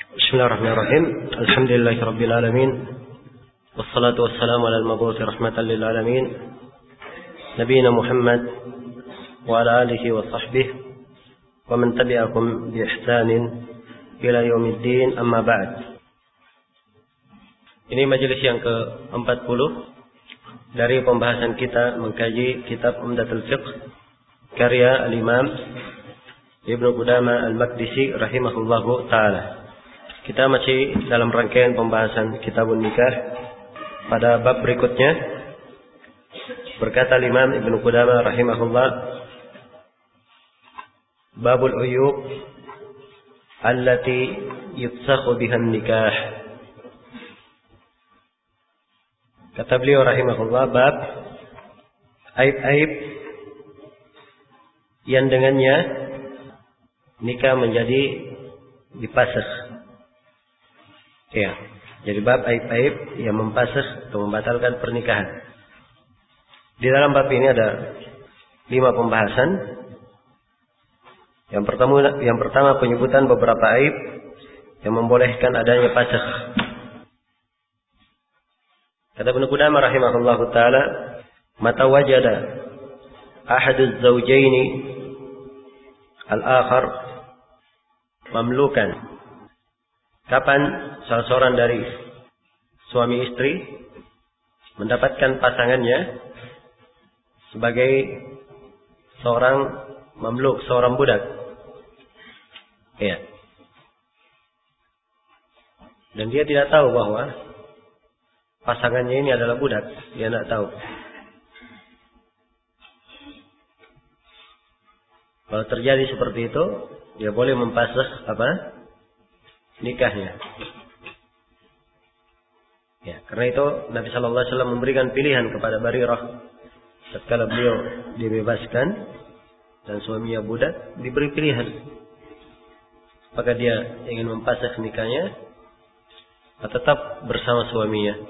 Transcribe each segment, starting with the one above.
Bismillahirrahmanirrahim. Alhamdulillahirabbil alamin. Wassalatu wassalamu ala al-mab'uts rahmatan lil alamin. Nabiyina Muhammad wa ala alihi wa sahbihi wa man tabi'akum bi ihsanin ila yaumiddin, amma ba'd. Ini majelis yang ke-40 dari pembahasan kita mengkaji kitab Umdatul Fiqh karya al-Imam Ibnu Qudamah al-Maqdisi rahimahullahu taala. Kita masih dalam rangkaian pembahasan Kitabun Nikah. Pada bab berikutnya berkata Imam Ibnu Qudamah rahimahullah, Babul Uyub allati yufsakhu biha nikah. Kata beliau rahimahullah, bab aib-aib yang dengannya nikah menjadi dipasakh. Ya, jadi bab aib-aib yang mempasakh atau membatalkan pernikahan. Di dalam bab ini ada 5 pembahasan. Yang pertama penyebutan beberapa aib yang membolehkan adanya pasakh. Kata Ibnu Qudamah rahimahullahu taala, mata wajada ahaduz zawjaini al-akhar mamlukan. Kapan salah seorang dari suami istri mendapatkan pasangannya sebagai seorang mamluk, seorang budak. Ya. Dan dia tidak tahu bahwa pasangannya ini adalah budak. Dia tidak tahu. Kalau terjadi seperti itu, dia boleh mempasakh nikahnya. Ya, karena itu Nabi sallallahu alaihi wasallam memberikan pilihan kepada Barirah tatkala beliau dibebaskan dan suaminya budak, diberi pilihan. Apakah dia ingin mempasakh nikahnya atau tetap bersama suaminya?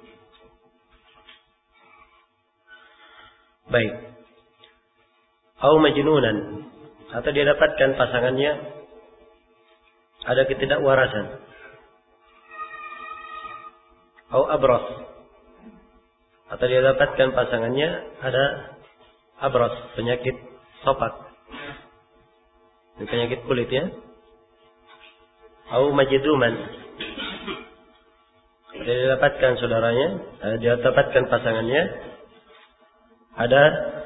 Baik. Au majnunan, atau dia dapatkan pasangannya ada ketidakwarasan. Au abras, atau dia dapatkan pasangannya ada abras, penyakit sopak, penyakit kulit ya. Au majduman, dia dapatkan saudaranya, dia dapatkan pasangannya ada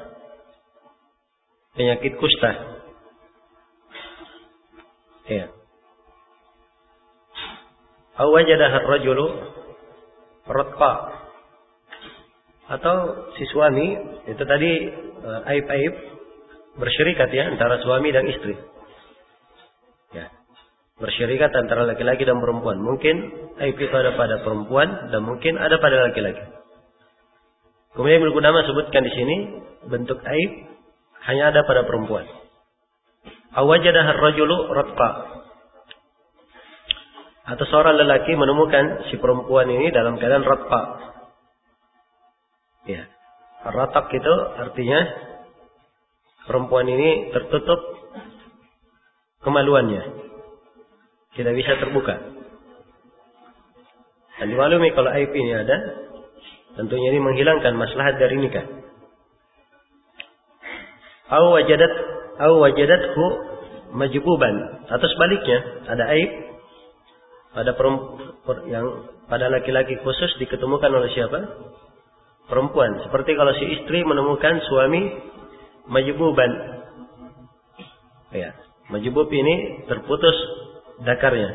penyakit kusta. Ya. Aw wajadaha ar-rajulu ratqa, atau si suami itu tadi aib-aib bersyirikat ya antara suami dan istri. Ya. Bersyirikat antara laki-laki dan perempuan. Mungkin aib itu ada pada perempuan dan mungkin ada pada laki-laki. Kemudian Ibnu Qudamah sebutkan di sini bentuk aib hanya ada pada perempuan. Aw wajadaha ar-rajulu ratqa, atau seorang lelaki menemukan si perempuan ini dalam keadaan ratqa. Ya. Ratak itu artinya perempuan ini tertutup kemaluannya, tidak bisa terbuka. Dan dimaklumi kalau aib ini ada, tentunya ini menghilangkan maslahat dari nikah. Aw wajadathu majbuban, atau sebaliknya ada aib pada yang pada laki-laki khusus diketemukan oleh siapa? Perempuan. Seperti kalau si istri menemukan suami majbuban. Ya, majbub ini terputus dakarnya.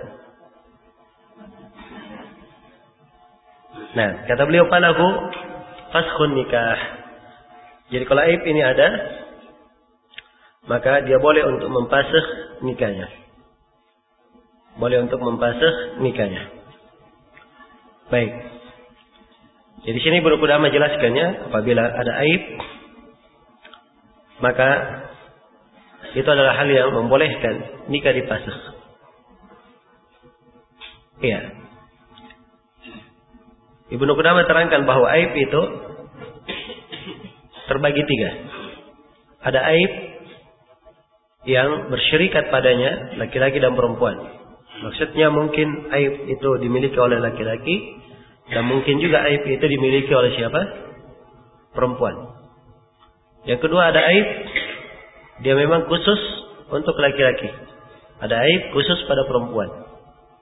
Nah, kata beliau falahu faskhun nikah. Jadi kalau aib ini ada, maka dia boleh untuk mempasakh nikahnya. Boleh untuk mempasakh nikahnya. Baik. Jadi di sini Ibnu Qudamah menjelaskannya, apabila ada aib, maka itu adalah hal yang membolehkan nikah dipasakh. Iya. Ibnu Qudamah terangkan bahwa aib itu terbagi 3. Ada aib yang bersyirikat padanya laki-laki dan perempuan. Maksudnya mungkin aib itu dimiliki oleh laki-laki dan mungkin juga aib itu dimiliki oleh siapa? Perempuan. Yang kedua, ada aib dia memang khusus untuk laki-laki. Ada aib khusus pada perempuan.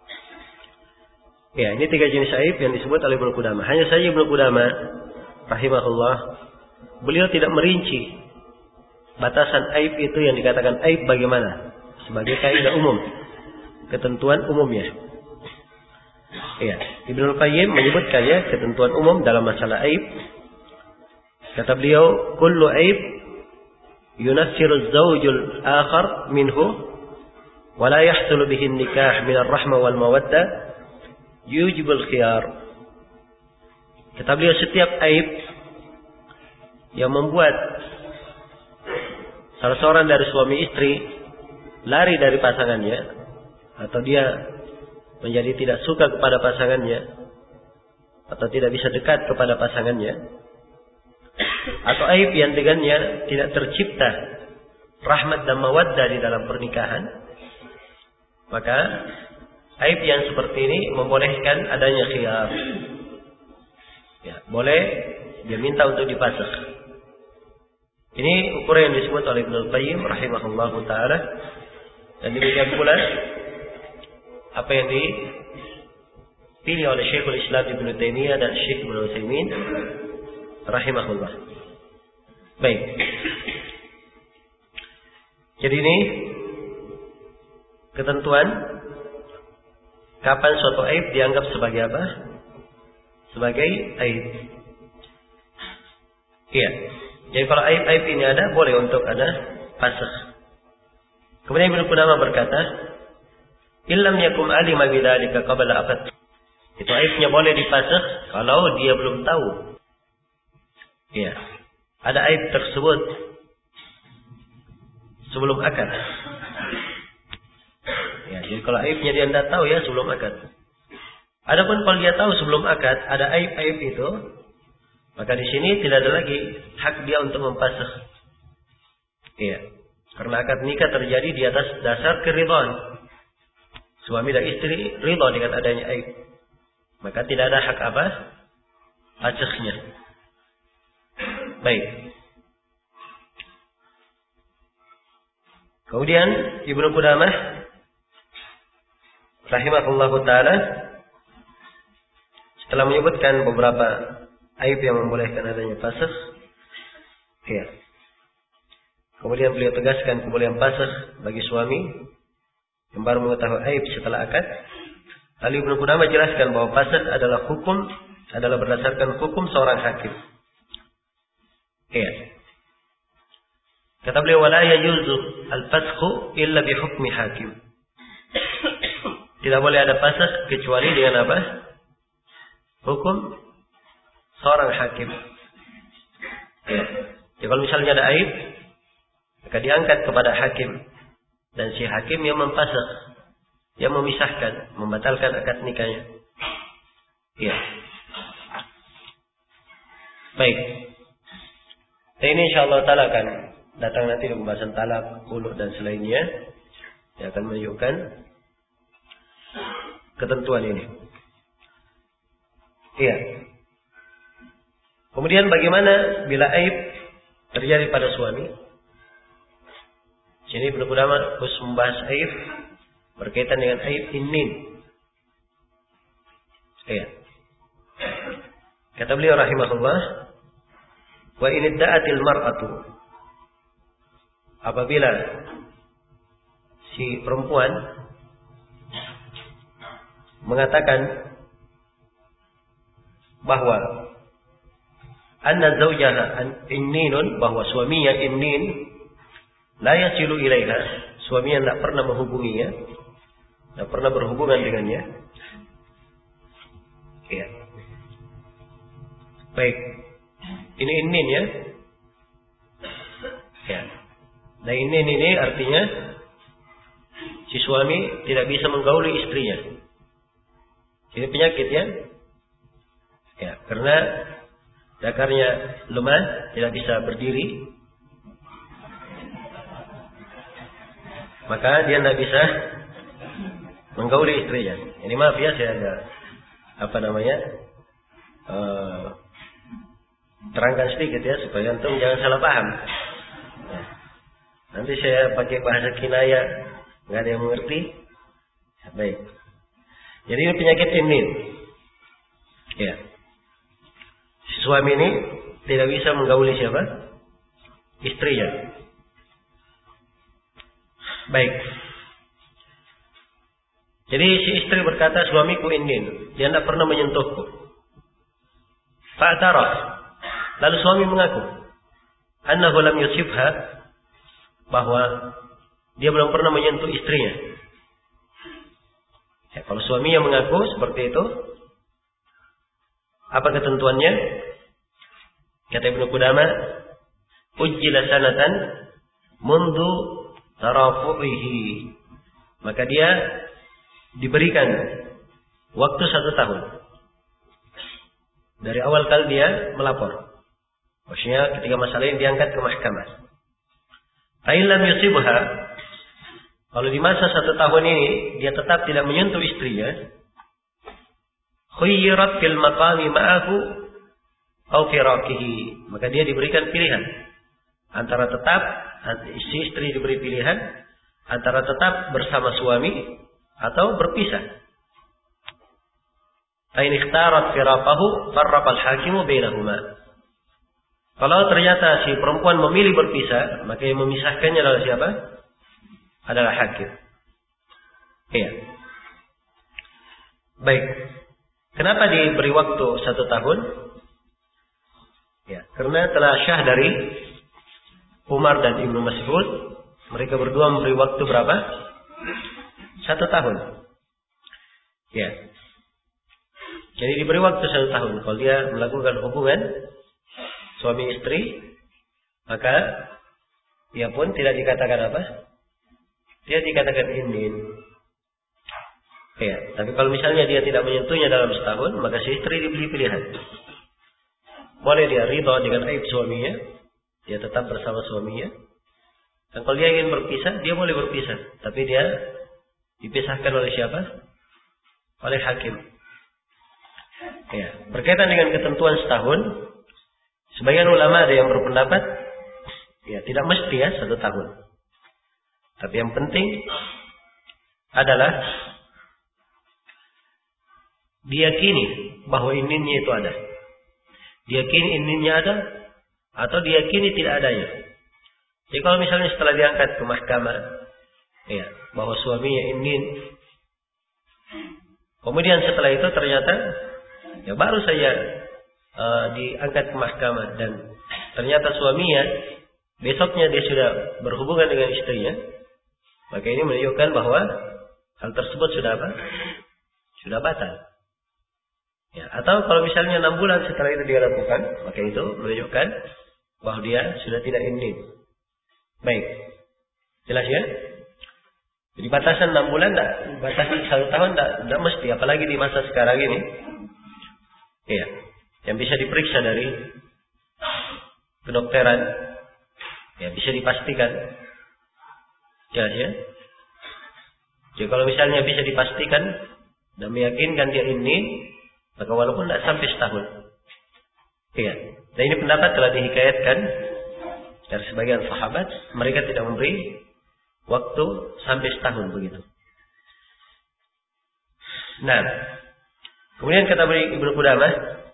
Ya, ini 3 jenis aib yang disebut oleh Ibnu Qudamah. Hanya saja Ibnu Qudamah rahimahullah, beliau tidak merinci batasan aib itu yang dikatakan aib bagaimana, sebagai kaidah umum, ketentuan umumnya. Ya, Ibnu Qayyim menyebutkan ya ketentuan umum dalam masalah aib. Kata beliau, kullu aib yunassiru az-zawjul akhar minhu wa la yahsulu bihi an-nikah min ar-rahmah wal mawaddah yujibul khiyar. Kata beliau, setiap aib yang membuat salah seorang dari suami istri lari dari pasangannya, atau dia menjadi tidak suka kepada pasangannya, atau tidak bisa dekat kepada pasangannya, atau aib yang dengannya tidak tercipta rahmat dan mawaddah di dalam pernikahan, maka aib yang seperti ini membolehkan adanya khiyar. Ya, boleh dia minta untuk dipasakh. Ini ukuran yang disebut oleh Ibnu Qayyim rahimahullahu taala, dan demikian pula apa yang dipilih oleh Syekhul Islam Ibnu Taimiyah dan Syekh Ibnu Utsaimin rahimahullah. Baik. Jadi ini ketentuan kapan suatu aib dianggap sebagai apa? Sebagai aib. Iya. Jadi kalau aib-aib ini ada, boleh untuk ada fasakh. Kemudian Ibnu Qudamah berkata, illam yakum alima bidzalika qabla aqd. Itu aibnya boleh difasakh kalau dia belum tahu. Iya. Ada aib tersebut sebelum akad. Ya, jadi kalau aibnya dia tidak tahu ya sebelum akad. Adapun kalau dia tahu sebelum akad ada aib-aib itu, maka di sini tidak ada lagi hak dia untuk mempasakh. Iya. Karena akad nikah terjadi di atas dasar keridhaan. Suami dan istri ridha dengan adanya aib. Maka tidak ada hak apa? Pasakhnya. Baik. Kemudian Ibnu Qudamah rahimahullahu taala setelah menyebutkan beberapa aib yang membolehkan adanya fasakh, ya. Kemudian beliau tegaskan kebolehan fasakh bagi suami yang baru mengetahui aib setelah akad. Lalu Ibnu Qudamah jelaskan bahwa fasakh adalah berdasarkan hukum seorang hakim. Ya. Kata beliau, wala yajuzu al-fasakhu illa bi hukmi hakim. Tidak boleh ada fasakh kecuali dengan apa? Hukum seorang hakim. Ya. Jadi kalau misalnya ada aib, maka diangkat kepada hakim, dan si hakim yang memfasakh, yang memisahkan, membatalkan akad nikahnya. Ya. Baik. Dan ini insyaallah taala akan datang nanti di pembahasan talak, khulu dan selainnya yang akan menunjukkan ketentuan ini. Iya. Kemudian bagaimana bila aib terjadi pada suami? Jadi Ibnu Qudamah khusus membahas aib berkaitan dengan aib innin. Iya. Kata beliau rahimahullah, wa in idda'atil mar'atu, apabila si perempuan mengatakan bahwa anna zawjaha inninun, bahwa suaminya innin, la yasilu ilaiha, suaminya tidak pernah menghubunginya, tidak pernah berhubungan dengannya. Ya. Baik. Ini innin ya. Ya. Nah ini artinya si suami tidak bisa menggauli istrinya. Ini penyakit ya. Ya, karena dakarnya lemah, tidak bisa berdiri, maka dia tidak bisa menggauli istrinya. Ini maaf ya, saya ada terangkan sedikit ya supaya antum jangan salah paham. Ya. Nanti saya pakai bahasa kinaya, nggak ada yang mengerti. Ya, baik. Jadi ini penyakit ini. Ya. Si suami ini tidak bisa menggauli siapa? Istrinya. Baik. Jadi si istri berkata, suamiku indin, dia tidak pernah menyentuhku. Fa'taraf. Lalu suami mengaku, annahu lam yusibha, bahwa dia belum pernah menyentuh istrinya. Ya, kalau suaminya mengaku seperti itu, apa ketentuannya? Kata Ibnu Qudamah, ujjila sanatan mundu tarafu'ihi. Maka dia diberikan waktu 1 tahun dari awal kali dia melapor. Maksudnya ketika masalah ini diangkat ke mahkamah. Fa'ilam yusibha, kalau di masa 1 tahun ini dia tetap tidak menyentuh istrinya, khuyyirat fil maqami ma'ahu aw firaqihi, maka dia diberikan pilihan antara tetap, si istri diberi pilihan antara tetap bersama suami atau berpisah. Fa in ikhtarat firaqahu farraqa al-hakimu bainahuma. Kalau ternyata si perempuan memilih berpisah, maka yang memisahkannya adalah siapa? Adalah hakim. Iya. Baik. Kenapa diberi waktu 1 tahun? Ya, karena telah syah dari Umar dan Ibnu Mas'ud, mereka berdua memberi waktu berapa? 1 tahun. Ya. Jadi diberi waktu 1 tahun. Kalau dia melakukan hubungan suami istri, maka dia pun tidak dikatakan apa? Dia dikatakan indin. Ya, tapi kalau misalnya dia tidak menyentuhnya dalam setahun, maka si istri diberi pilihan. Boleh dia ridha dengan aib suaminya, dia tetap bersama suaminya. Dan kalau dia ingin berpisah, dia boleh berpisah, tapi dia dipisahkan oleh siapa? Oleh hakim. Ya, berkaitan dengan ketentuan setahun, sebagian ulama ada yang berpendapat, ya tidak mesti ya 1 tahun. Tapi yang penting adalah diyakini bahwa ininnya itu ada. Diyakini ininnya ada atau diyakini tidak adanya. Jadi kalau misalnya setelah diangkat ke mahkamah, ya, bahwa suaminya inin, kemudian setelah itu ternyata ya baru saja diangkat ke mahkamah dan ternyata suaminya besoknya dia sudah berhubungan dengan istrinya, maka ini menunjukkan bahwa hal tersebut sudah apa? Sudah batal. Ya, atau kalau misalnya 6 bulan setelah itu dia lakukan, maka itu menunjukkan bahwa dia sudah tidak indin. Baik, jelas ya? Jadi batasan 6 bulan, batasan 1 tahun tidak mesti, apalagi di masa sekarang ini. Ya, yang bisa diperiksa dari kedokteran, ya bisa dipastikan. Jelas ya? Jadi kalau misalnya bisa dipastikan dan meyakinkan dia ini, maka walaupun tidak sampai setahun. Ya. Dan ini pendapat telah dihikayatkan dari sebagian sahabat, mereka tidak memberi waktu sampai setahun begitu. Nah, kemudian kata Ibnu Qudamah,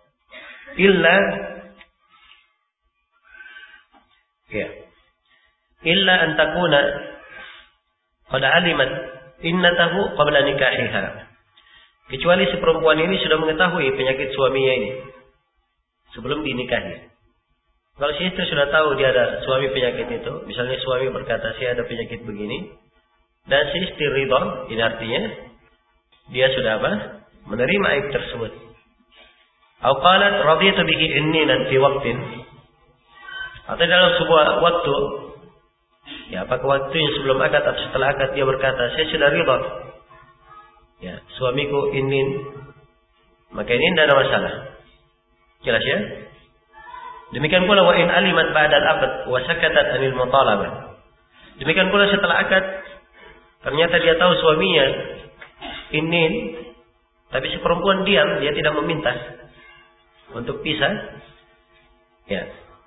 illa an takuna qad alimat innatahu qabla nikahiha. Kecuali si perempuan ini sudah mengetahui penyakit suaminya ini sebelum dinikahi. Kalau si istri sudah tahu dia ada suami penyakit itu, misalnya suami berkata saya ada penyakit begini, dan si istri ridha, ini artinya dia sudah apa? Menerima aib tersebut. Atau qalat radiyatu bihi inninan fi waqtin. Atau dalam sebuah waktu, ya apakah waktu yang sebelum akad atau setelah akad dia berkata saya sudah ridha. Ya, suamiku inin, maka ini tidak ada masalah. Jelas ya? Demikian pula wa in alimat ba'dal aqd wa sakatat anil mutalabah. Demikian pula setelah akad ternyata dia tahu suaminya inin, tapi si perempuan diam, dia tidak meminta untuk pisah. Ya.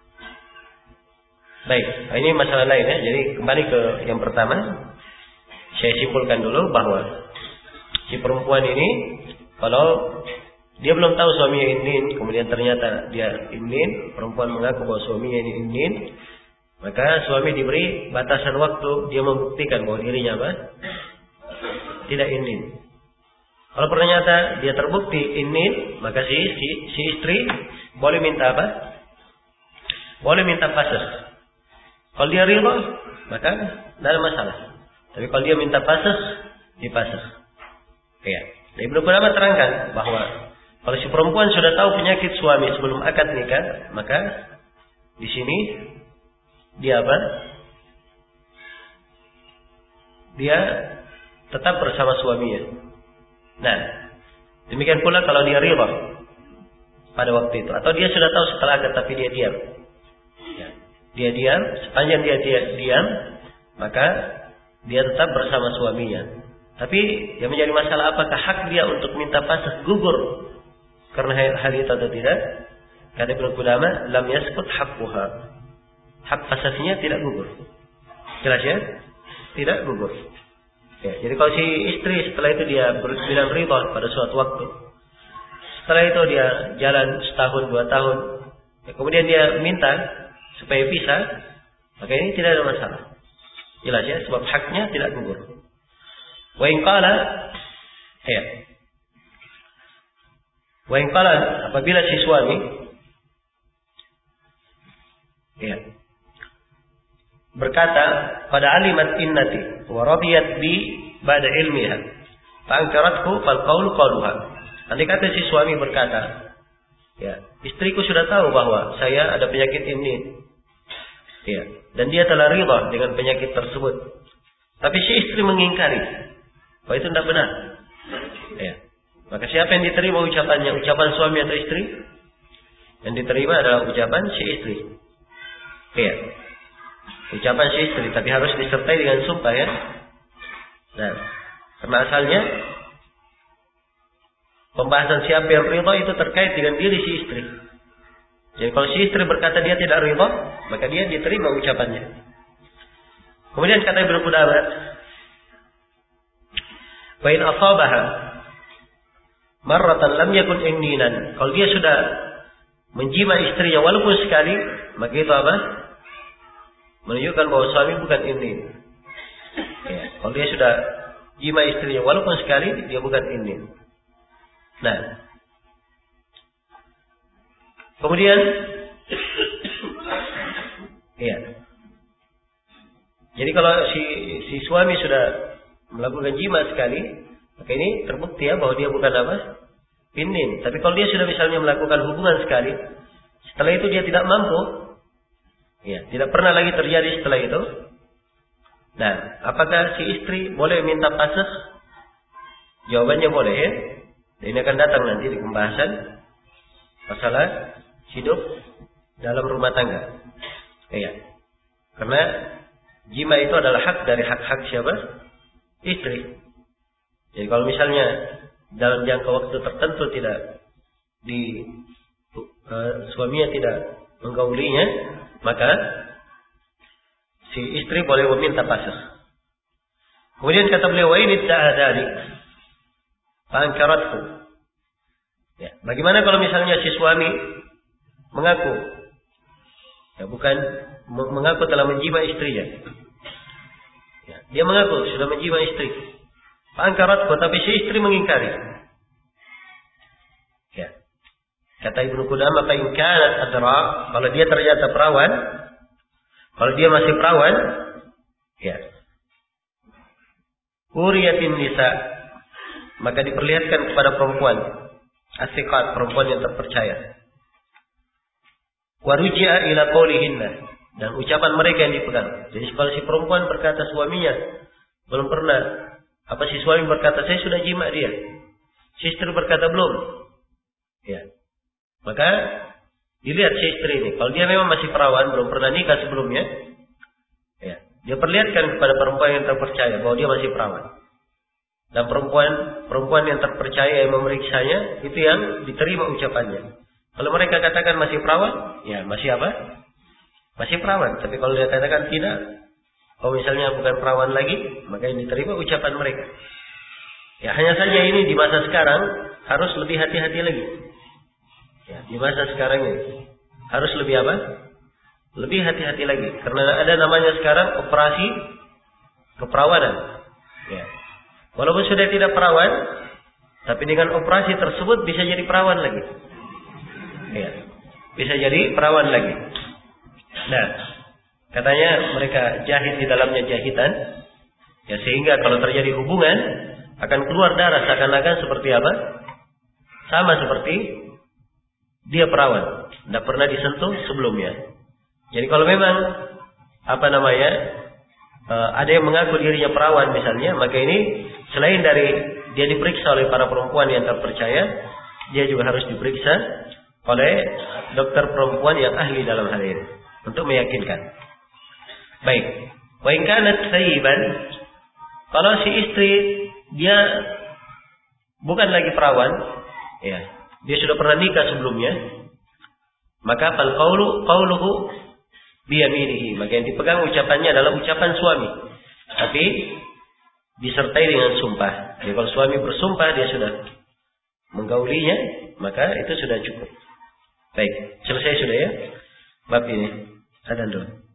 Baik, ini masalah lain ya. Jadi kembali ke yang pertama, saya simpulkan dulu bahwa si perempuan ini kalau dia belum tahu suaminya inin, kemudian ternyata dia inin, perempuan mengaku bahwa suaminya ini inin, maka suami diberi batasan waktu dia membuktikan bahwa dirinya apa? Tidak inin. Kalau ternyata dia terbukti inin, maka si istri boleh minta apa? Boleh minta fasakh. Kalau dia ridha, maka tidak ada masalah. Tapi kalau dia minta fasakh, dipasakh. Ya. Ibnu Qudamah terangkan bahwa kalau si perempuan sudah tahu penyakit suami sebelum akad nikah, maka di sini dia apa? Dia tetap bersama suaminya. Nah, demikian pula kalau dia ridha pada waktu itu, atau dia sudah tahu setelah akad tapi dia diam. Ya. Dia diam, sepanjang dia diam, maka dia tetap bersama suaminya. Tapi yang menjadi masalah apakah hak dia untuk minta fasakh gugur karena hal itu atau tidak? Kata Ibnu Qudamah, lam yasqut haqquha. Hak fasakhnya tidak gugur. Jelas ya? Tidak gugur. Ya, jadi kalau si istri setelah itu dia bilang ridha pada suatu waktu, setelah itu dia jalan setahun 2 tahun, ya, kemudian dia minta supaya pisah, maka ini tidak ada masalah. Jelas ya? Sebab haknya tidak gugur. Wa in qala, ya. Wa in qala, apabila si suami ya berkata pada alimat innati wa radiyat bi ba'da ilmiha fa ankarathu fal qaul qaluha. Andai kata si suami berkata, ya, istriku sudah tahu bahwa saya ada penyakit ini. Ya, dan dia telah ridha dengan penyakit tersebut. Tapi si istri mengingkari bahwa itu tidak benar. Ya. Maka siapa yang diterima ucapannya? Ucapan suami atau istri? Yang diterima adalah ucapan si istri. Ya. Ucapan si istri, tapi harus disertai dengan sumpah ya. Nah, karena asalnya pembahasan siapa yang ridha itu terkait dengan diri si istri. Jadi kalau si istri berkata dia tidak ridha, maka dia diterima ucapannya. Kemudian kata Ibnu Qudamah, wa in asabaha marratan lam yakun inninan. Kalau dia sudah menjima istrinya walaupun sekali, maka itu apa? Menunjukkan bahwa suami bukan innin. Ya, kalau dia sudah jima istrinya walaupun sekali, dia bukan innin. Nah, kemudian ya. Jadi kalau si suami sudah melakukan jima sekali, maka ini terbukti ya bahwa dia bukan apa? Innin. Tapi kalau dia sudah misalnya melakukan hubungan sekali, setelah itu dia tidak mampu, ya, tidak pernah lagi terjadi setelah itu. Nah, apakah si istri boleh minta fasakh? Jawabannya boleh ya. Dan ini akan datang nanti di pembahasan masalah hidup dalam rumah tangga. Ya. Karena jima itu adalah hak dari hak-hak siapa? Istri. Jadi kalau misalnya dalam jangka waktu tertentu tidak suaminya tidak menggaulinya, maka si istri boleh meminta fasakh. Kemudian kata beliau, wa ini ta'adani fa'ankarathu. Ya, bagaimana kalau misalnya si suami mengaku, ya, bukan mengaku telah menjima istrinya. Ya, dia mengaku sudah menjima istri. Fa'ankarathu, tapi si istri mengingkari. Ya. Kata Ibnu Qudamah, fa in kanat adra, kalau dia ternyata perawan, kalau dia masih perawan, ya. Uriyatin nisa, maka diperlihatkan kepada perempuan as-siqat, perempuan yang terpercaya. Wa ruji'a ila qaulihinna, dan ucapan mereka yang dipegang. Jadi kalau si perempuan berkata suaminya belum pernah, apa si suami berkata saya sudah jima dia, si istri berkata belum, ya, maka dilihat si istri ini. Kalau dia memang masih perawan, belum pernah nikah sebelumnya, ya, dia perlihatkan kepada perempuan yang terpercaya bahwa dia masih perawan. Dan perempuan yang terpercaya yang memeriksanya, itu yang diterima ucapannya. Kalau mereka katakan masih perawan, ya masih apa? Masih perawan. Tapi kalau dia katakan tidak, misalnya bukan perawan lagi, maka yang diterima ucapan mereka. Ya, hanya saja ini di masa sekarang harus lebih hati-hati lagi. Ya, di masa sekarang ini harus lebih apa? Lebih hati-hati lagi. Karena ada namanya sekarang operasi keperawanan. Ya. Walaupun sudah tidak perawan, tapi dengan operasi tersebut bisa jadi perawan lagi. Ya. Bisa jadi perawan lagi. Nah, katanya mereka jahit di dalamnya jahitan. Ya, sehingga kalau terjadi hubungan akan keluar darah seakan-akan seperti apa? Sama seperti dia perawan, tidak pernah disentuh sebelumnya. Jadi kalau memang ada yang mengaku dirinya perawan misalnya, maka ini selain dari dia diperiksa oleh para perempuan yang terpercaya, dia juga harus diperiksa oleh dokter perempuan yang ahli dalam hal ini untuk meyakinkan. Baik, wa in kanat thayyiban, kalau si istri dia bukan lagi perawan, ya, dia sudah pernah nikah sebelumnya, maka fal qauluhu biyaminihi, maka yang dipegang ucapannya adalah ucapan suami, tapi disertai dengan sumpah. Jadi kalau suami bersumpah dia sudah menggaulinya, maka itu sudah cukup. Baik, selesai sudah ya bab ini. Adzan dulu.